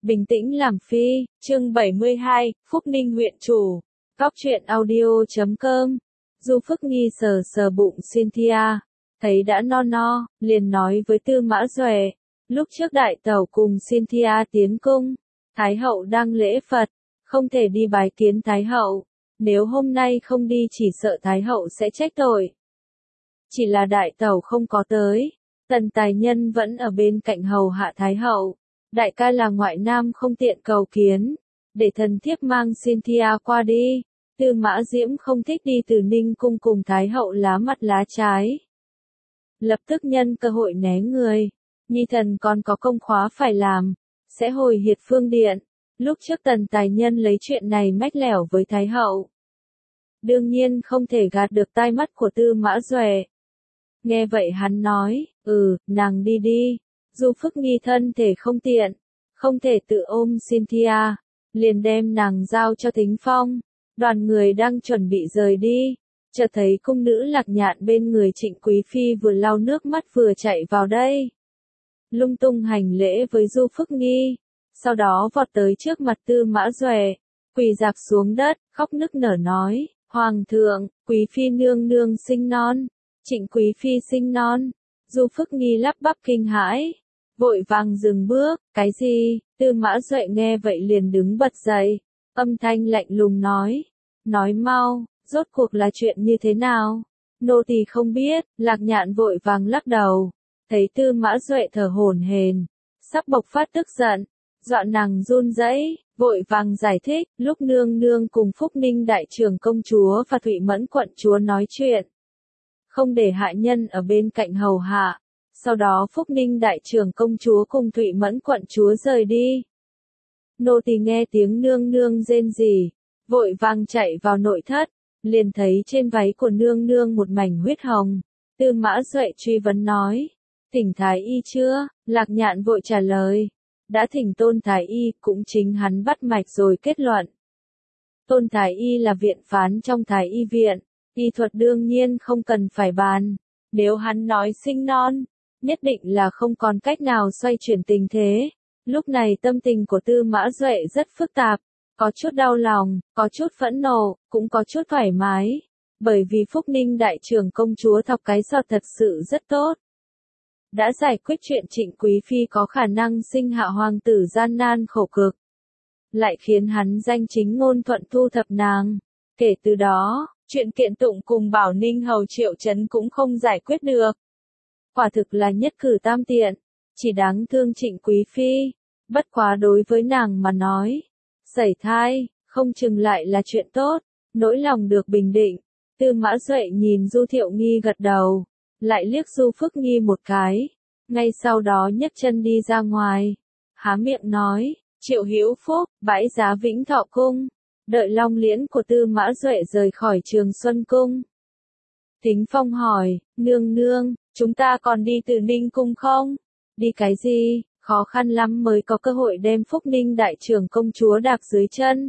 Bình tĩnh làm phi, chương 72, Phúc Ninh huyện chủ. Góc truyện audio.com. Du Phước Nghi sờ sờ bụng Cynthia, thấy đã no no, liền nói với Tư Mã Duệ. Lúc trước đại tẩu cùng Cynthia tiến cung, Thái hậu đang lễ Phật, không thể đi bái kiến Thái hậu. Nếu hôm nay không đi chỉ sợ Thái hậu sẽ trách tội. Chỉ là đại tẩu không có tới, Tần Tài Nhân vẫn ở bên cạnh hầu hạ Thái hậu. Đại ca là ngoại nam không tiện cầu kiến, để thần thiếp mang Cynthia qua đi. Tư Mã Diễm không thích đi từ Ninh cung cùng Thái hậu lá mặt lá trái. Lập tức nhân cơ hội né người, nhi thần còn có công khóa phải làm, sẽ hồi Hiệt Phương Điện. Lúc trước Tần Tài Nhân lấy chuyện này mách lẻo với Thái hậu. Đương nhiên không thể gạt được tai mắt của Tư Mã Duệ. Nghe vậy hắn nói, nàng đi đi. Du Phước Nghi thân thể không tiện, không thể tự ôm Cynthia, liền đem nàng giao cho Thính Phong. Đoàn người đang chuẩn bị rời đi, chợt thấy cung nữ Lạc Nhạn bên người Trịnh Quý Phi vừa lau nước mắt vừa chạy vào đây. Lung tung hành lễ với Du Phước Nghi, sau đó vọt tới trước mặt Tư Mã Duệ, quỳ rạp xuống đất, khóc nức nở nói, Hoàng thượng, Quý Phi nương nương sinh non, Trịnh Quý Phi sinh non. Du Phước Nghi lắp bắp kinh hãi, vội vàng dừng bước, cái gì? Tư Mã Duệ nghe vậy liền đứng bật dậy, âm thanh lạnh lùng nói mau, rốt cuộc là chuyện như thế nào? Nô tỳ không biết. Lạc Nhạn vội vàng lắc đầu, thấy Tư Mã Duệ thở hổn hển, sắp bộc phát tức giận, dọa nàng run rẩy, vội vàng giải thích, lúc nương nương cùng Phúc Ninh đại trưởng công chúa và Thụy Mẫn quận chúa nói chuyện, không để hạ nhân ở bên cạnh hầu hạ. Sau đó Phúc Ninh đại trưởng công chúa cùng Thụy Mẫn quận chúa rời đi. Nô tỳ nghe tiếng nương nương rên rỉ, vội vàng chạy vào nội thất, liền thấy trên váy của nương nương một mảnh huyết hồng. Tư Mã Duệ truy vấn nói, thỉnh Thái y chưa? Lạc Nhạn vội trả lời, đã thỉnh Tôn Thái y, cũng chính hắn bắt mạch rồi kết luận. Tôn Thái y là viện phán trong Thái y viện, y thuật đương nhiên không cần phải bàn. Nếu hắn nói sinh non, nhất định là không còn cách nào xoay chuyển tình thế. Lúc này tâm tình của Tư Mã Duệ rất phức tạp, có chút đau lòng, có chút phẫn nộ, cũng có chút thoải mái. Bởi vì Phúc Ninh đại trưởng công chúa Thọc Cái Sọt thật sự rất tốt. Đã giải quyết chuyện Trịnh Quý Phi có khả năng sinh hạ hoàng tử gian nan khổ cực, lại khiến hắn danh chính ngôn thuận thu thập nàng. Kể từ đó, chuyện kiện tụng cùng Bảo Ninh hầu Triệu Chấn cũng không giải quyết được. Quả thực là nhất cử tam tiện, chỉ đáng thương Trịnh Quý Phi. Bất quá đối với nàng mà nói, sẩy thai, không chừng lại là chuyện tốt, nỗi lòng được bình định. Tư Mã Duệ nhìn Du Thiệu Nghi gật đầu, lại liếc Du Phước Nghi một cái, ngay sau đó nhấc chân đi ra ngoài, há miệng nói, Triệu Hữu Phúc, bãi giá Vĩnh Thọ Cung. Đợi long liễn của Tư Mã Duệ rời khỏi Trường Xuân Cung, Thính Phong hỏi, nương nương, chúng ta còn đi từ Ninh Cung không? Đi cái gì? Khó khăn lắm mới có cơ hội đem Phúc Ninh đại trưởng công chúa đạp dưới chân.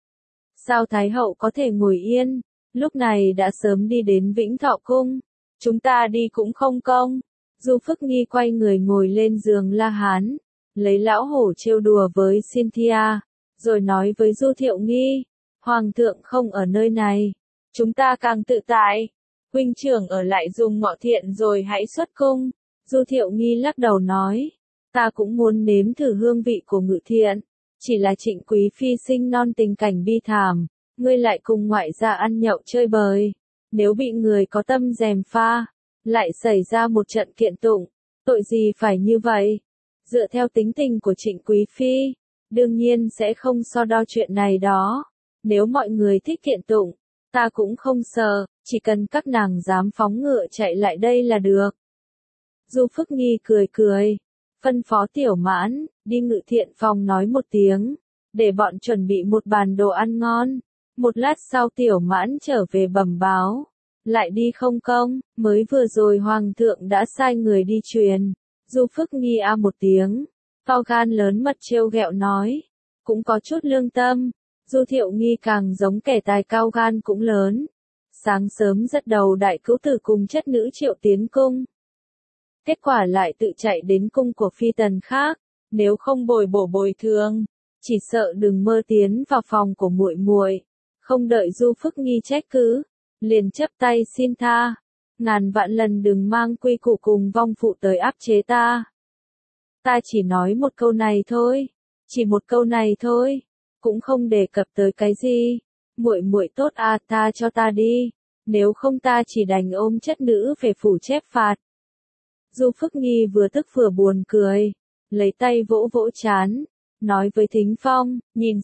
Sao Thái hậu có thể ngồi yên? Lúc này đã sớm đi đến Vĩnh Thọ Cung. Chúng ta đi cũng không công. Du Phước Nghi quay người ngồi lên giường La Hán, lấy lão hổ trêu đùa với Cynthia, rồi nói với Du Thiệu Nghi, Hoàng thượng không ở nơi này, chúng ta càng tự tại. Huynh trưởng ở lại dùng ngọ thiện rồi hãy xuất cung. Du Thiệu Nghi lắc đầu nói, ta cũng muốn nếm thử hương vị của ngự thiện, chỉ là Trịnh Quý Phi sinh non tình cảnh bi thảm, ngươi lại cùng ngoại gia ăn nhậu chơi bời, nếu bị người có tâm gièm pha, lại xảy ra một trận kiện tụng, tội gì phải như vậy? Dựa theo tính tình của Trịnh Quý Phi, đương nhiên sẽ không so đo chuyện này đó. Nếu mọi người thích kiện tụng, ta cũng không sợ, chỉ cần các nàng dám phóng ngựa chạy lại đây là được. Du Phước Nghi cười cười, phân phó Tiểu Mãn, đi ngự thiện phòng nói một tiếng, để bọn chuẩn bị một bàn đồ ăn ngon. Một lát sau Tiểu Mãn trở về bẩm báo, lại đi không công, mới vừa rồi Hoàng thượng đã sai người đi truyền. Du Phước Nghi a một tiếng, to gan lớn mật trêu ghẹo nói, cũng có chút lương tâm. Du Thiệu Nghi càng giống kẻ tài cao gan cũng lớn. Sáng sớm dắt đầu đại cữu tử cùng chất nữ Triệu tiến cung. Kết quả lại tự chạy đến cung của phi tần khác, nếu không bồi thường, chỉ sợ đừng mơ tiến vào phòng của muội muội. Không đợi Du Phước Nghi trách cứ, liền chấp tay xin tha, ngàn vạn lần đừng mang quy củ cùng vong phụ tới áp chế ta. Ta chỉ nói một câu này thôi, chỉ một câu này thôi, cũng không đề cập tới cái gì. Muội muội tốt à, tha cho ta đi, nếu không ta chỉ đành ôm chất nữ về phủ chép phạt. Du Phước Nghi vừa tức vừa buồn cười, lấy tay vỗ vỗ trán, nói với Thính Phong,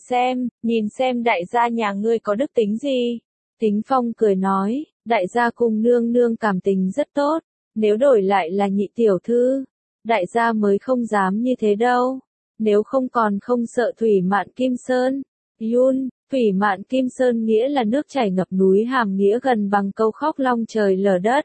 nhìn xem đại gia nhà ngươi có đức tính gì. Thính Phong cười nói, đại gia cùng nương nương cảm tình rất tốt, nếu đổi lại là nhị tiểu thư, đại gia mới không dám như thế đâu, nếu không còn không sợ thủy mạn kim sơn. Yun, thủy mạn kim sơn nghĩa là nước chảy ngập núi, hàm nghĩa gần bằng câu khóc long trời lở đất.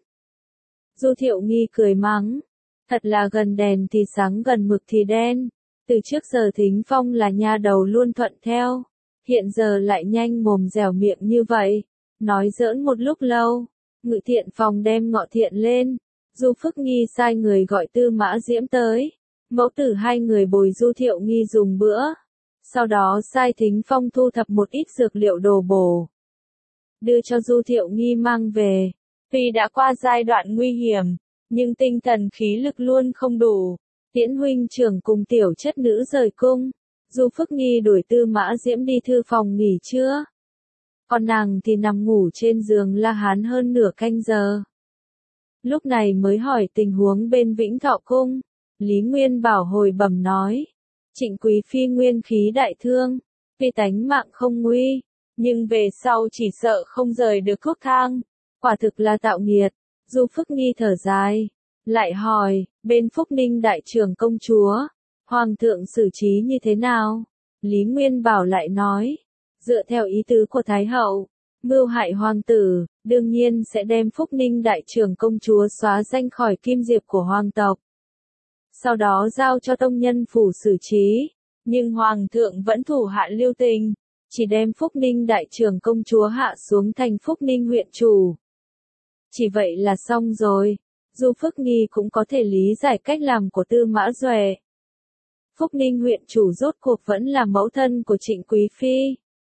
Du Thiệu Nghi cười mắng, thật là gần đèn thì sáng gần mực thì đen, từ trước giờ Thính Phong là nha đầu luôn thuận theo, hiện giờ lại nhanh mồm dẻo miệng như vậy, nói giỡn một lúc lâu, Ngự Thiện Phòng đem ngọ thiện lên, Du Phước Nghi sai người gọi Tư Mã Diễm tới, mẫu tử hai người bồi Du Thiệu Nghi dùng bữa, sau đó sai Thính Phong thu thập một ít dược liệu đồ bổ, đưa cho Du Thiệu Nghi mang về. Tuy đã qua giai đoạn nguy hiểm, nhưng tinh thần khí lực luôn không đủ. Tiễn huynh trưởng cùng tiểu chất nữ rời cung, Du Phước Nghi đuổi Tư Mã Diễm đi thư phòng nghỉ trưa. Còn nàng thì nằm ngủ trên giường La Hán hơn nửa canh giờ. Lúc này mới hỏi tình huống bên Vĩnh Thọ cung. Lý Nguyên Bảo hồi bẩm nói, Trịnh Quý phi nguyên khí đại thương, tuy tánh mạng không nguy, nhưng về sau chỉ sợ không rời được thuốc thang. Quả thực là tạo nghiệt. Du Phước Nghi thở dài, lại hỏi, bên Phúc Ninh đại trưởng công chúa, hoàng thượng xử trí như thế nào? Lý Nguyên Bảo lại nói, dựa theo ý tứ của Thái hậu, mưu hại hoàng tử, đương nhiên sẽ đem Phúc Ninh đại trưởng công chúa xóa danh khỏi kim diệp của hoàng tộc. Sau đó giao cho tông nhân phủ xử trí, nhưng hoàng thượng vẫn thủ hạ lưu tình, chỉ đem Phúc Ninh đại trưởng công chúa hạ xuống thành Phúc Ninh huyện chủ. Chỉ vậy là xong rồi. Du Phước Nghi cũng có thể lý giải cách làm của Tư Mã Duệ. Phúc Ninh huyện chủ rốt cuộc vẫn là mẫu thân của Trịnh Quý phi.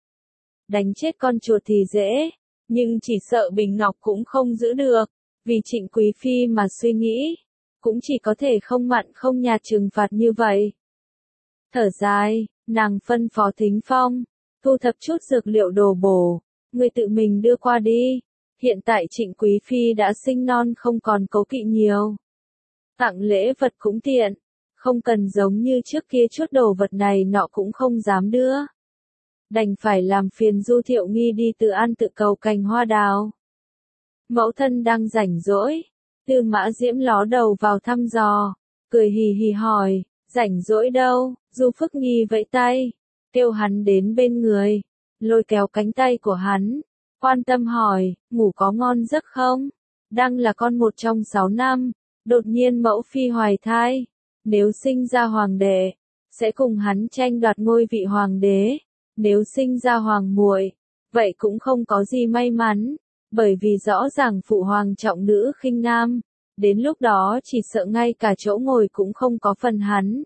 Đánh chết con chuột thì dễ, nhưng chỉ sợ Bình Ngọc cũng không giữ được, vì Trịnh Quý phi mà suy nghĩ, cũng chỉ có thể không mặn không nhạt trừng phạt như vậy. Thở dài, nàng phân phó Thính Phong, thu thập chút dược liệu đồ bổ, người tự mình đưa qua đi. Hiện tại Trịnh Quý phi đã sinh non không còn cố kỵ nhiều. Tặng lễ vật cũng tiện, không cần giống như trước kia chút đồ vật này nọ cũng không dám đưa. Đành phải làm phiền Du Thiệu Nghi đi tự ăn tự cầu cành hoa đào. Mẫu thân đang rảnh rỗi, Tư Mã Diễm ló đầu vào thăm dò, cười hì hì hỏi, rảnh rỗi đâu? Du Phước Nghi vẫy tay, kêu hắn đến bên người, lôi kéo cánh tay của hắn. Quan tâm hỏi, ngủ có ngon giấc không? Đang là con một trong 6 năm, đột nhiên mẫu phi hoài thai, nếu sinh ra hoàng đệ, sẽ cùng hắn tranh đoạt ngôi vị hoàng đế, nếu sinh ra hoàng muội, vậy cũng không có gì may mắn, bởi vì rõ ràng phụ hoàng trọng nữ khinh nam, đến lúc đó chỉ sợ ngay cả chỗ ngồi cũng không có phần hắn.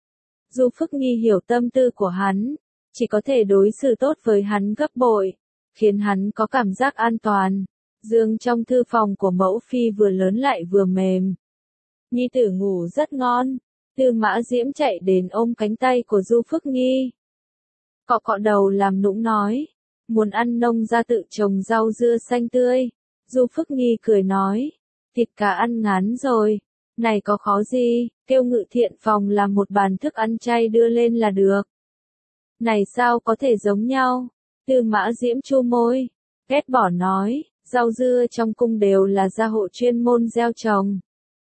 Du Phước Nghi hiểu tâm tư của hắn, chỉ có thể đối xử tốt với hắn gấp bội, khiến hắn có cảm giác an toàn. Giường trong thư phòng của mẫu phi vừa lớn lại vừa mềm. Nhi tử ngủ rất ngon. Tư Mã Diễm chạy đến ôm cánh tay của Du Phước Nghi. Cọ cọ đầu làm nũng nói, muốn ăn nông gia tự trồng rau dưa xanh tươi. Du Phước Nghi cười nói, thịt cá ăn ngán rồi, này có khó gì, kêu Ngự Thiện Phòng làm một bàn thức ăn chay đưa lên là được. Này sao có thể giống nhau? Tư Mã Diễm chu môi, ghét bỏ nói, rau dưa trong cung đều là gia hộ chuyên môn gieo trồng.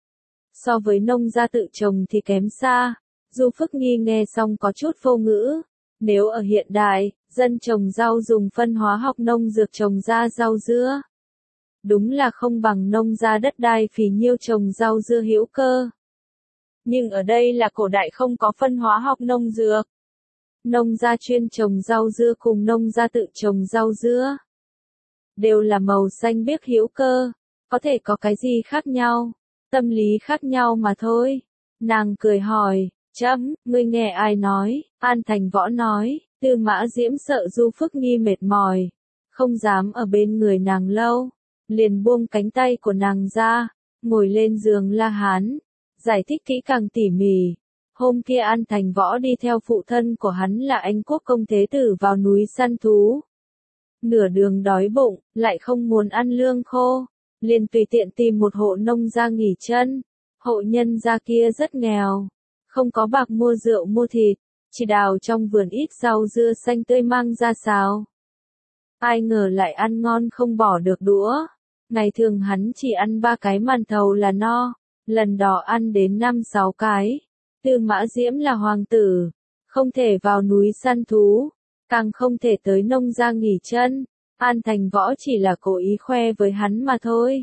So với nông gia tự trồng thì kém xa. Du Phước Nghi nghe xong có chút vô ngữ. Nếu ở hiện đại, dân trồng rau dùng phân hóa học nông dược trồng ra rau dưa. Đúng là không bằng nông gia đất đai phì nhiêu trồng rau dưa hữu cơ. Nhưng ở đây là cổ đại không có phân hóa học nông dược. Nông gia chuyên trồng rau dưa cùng nông gia tự trồng rau dưa. Đều là màu xanh biếc hữu cơ. Có thể có cái gì khác nhau? Tâm lý khác nhau mà thôi. Nàng cười hỏi, Ngươi nghe ai nói? An Thành Võ nói, Tư Mã Diễm sợ Du Phước Nghi mệt mỏi, không dám ở bên người nàng lâu, liền buông cánh tay của nàng ra, ngồi lên giường La Hán, giải thích kỹ càng tỉ mỉ. Hôm kia An Thành Võ đi theo phụ thân của hắn là Anh Quốc công thế tử vào núi săn thú. Nửa đường đói bụng, lại không muốn ăn lương khô, liền tùy tiện tìm một hộ nông gia nghỉ chân. Hộ nhân gia kia rất nghèo, không có bạc mua rượu mua thịt, chỉ đào trong vườn ít rau dưa xanh tươi mang ra xào. Ai ngờ lại ăn ngon không bỏ được đũa. Ngày thường hắn chỉ ăn 3 cái màn thầu là no, lần đó ăn đến 5-6 cái. Tư Mã Diễm là hoàng tử, không thể vào núi săn thú, càng không thể tới nông gia nghỉ chân. An Thành Võ chỉ là cố ý khoe với hắn mà thôi.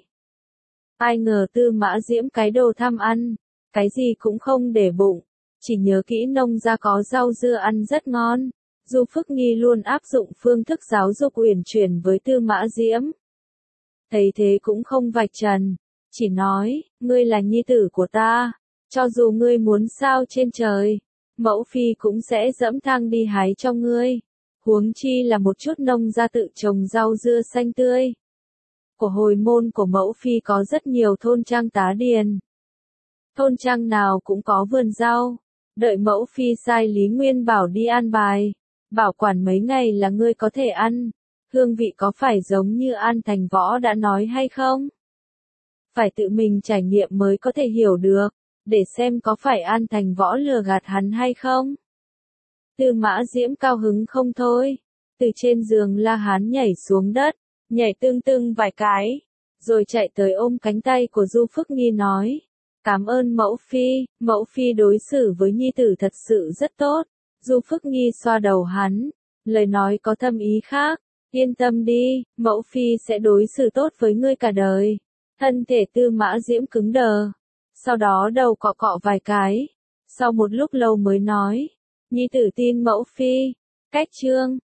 Ai ngờ Tư Mã Diễm cái đồ tham ăn, cái gì cũng không để bụng, chỉ nhớ kỹ nông gia có rau dưa ăn rất ngon. Du Phước Nghi luôn áp dụng phương thức giáo dục uyển chuyển với Tư Mã Diễm. Thấy thế cũng không vạch trần, chỉ nói, ngươi là nhi tử của ta, cho dù ngươi muốn sao trên trời, mẫu phi cũng sẽ dẫm thang đi hái cho ngươi. Huống chi là một chút nông gia tự trồng rau dưa xanh tươi. Của hồi môn của mẫu phi có rất nhiều thôn trang tá điền. Thôn trang nào cũng có vườn rau, đợi mẫu phi sai Lý Nguyên Bảo đi an bài, bảo quản mấy ngày là ngươi có thể ăn. Hương vị có phải giống như An Thành Võ đã nói hay không? Phải tự mình trải nghiệm mới có thể hiểu được, để xem có phải An Thành Võ lừa gạt hắn hay không. Tư Mã Diễm cao hứng không thôi, từ trên giường La Hán nhảy xuống đất, nhảy tưng vài cái, rồi chạy tới ôm cánh tay của Du Phước Nghi nói, cảm ơn mẫu phi đối xử với nhi tử thật sự rất tốt. Du Phước Nghi xoa đầu hắn, lời nói có thâm ý khác, yên tâm đi, mẫu phi sẽ đối xử tốt với ngươi cả đời. Thân thể Tư Mã Diễm cứng đờ, sau đó đầu cọ cọ vài cái, sau một lúc lâu mới nói, nhi tử tin mẫu phi. Cách chương